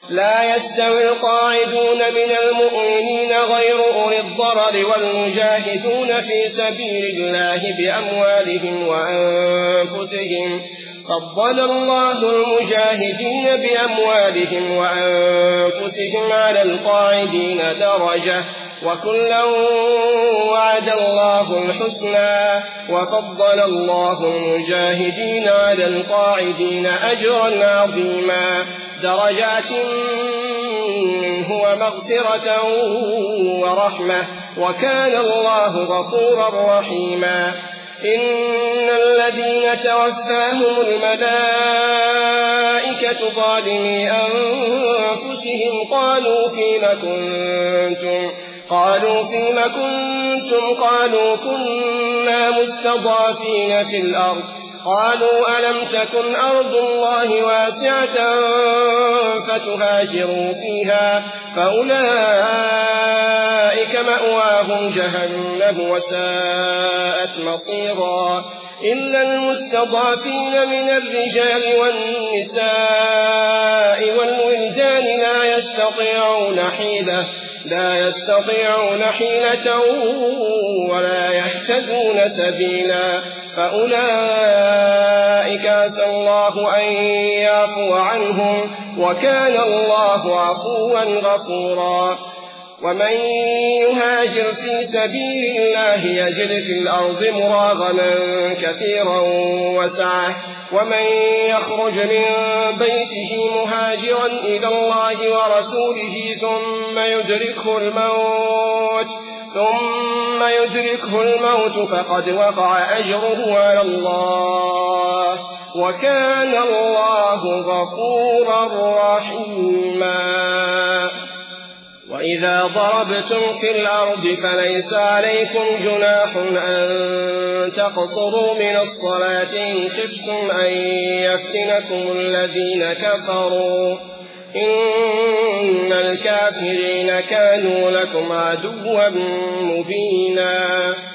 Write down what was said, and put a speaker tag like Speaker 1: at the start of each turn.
Speaker 1: لا يستوي القاعدون من المؤمنين غير أولي الضرر والمجاهدون في سبيل الله بأموالهم وأنفسهم فضل الله المجاهدين بأموالهم وأنفسهم على القاعدين درجة وكلا وعد الله الحسنى وفضل الله المجاهدين على القاعدين أجرا عظيما درجات منه ومغفرة ورحمة وكان الله غفورا رحيما إن الذين توفاهم الملائكة ظالمي أنفسهم قالوا فيم كنتم قالوا كنا مستضعفين في الأرض قالوا ألم تكن أرض الله واسعة فتهاجروا فيها فأولئك مأواهم جهنم وساءت مصيرا إلا المستضعفين من الرجال والنساء والولدان لا يستطيعون حيلة ولا يهتدون سبيلا فأولئك عسى الله أن يعفو عنهم وكان الله عفوا غفورا ومن يهاجر في سبيل الله يجد في الأرض مراغما كثيرا وسعة ومن يخرج من بيته مهاجرا إلى الله ورسوله ثم يدركه الموت فقد وقع أجره على الله وكان الله غفورا رحيما وإذا ضربتم في الأرض فليس عليكم جناح أن تقصروا من الصلاة إن خفتم أن يفتنكم الذين كفروا إن الكافرين كانوا لكم عدوا مبينا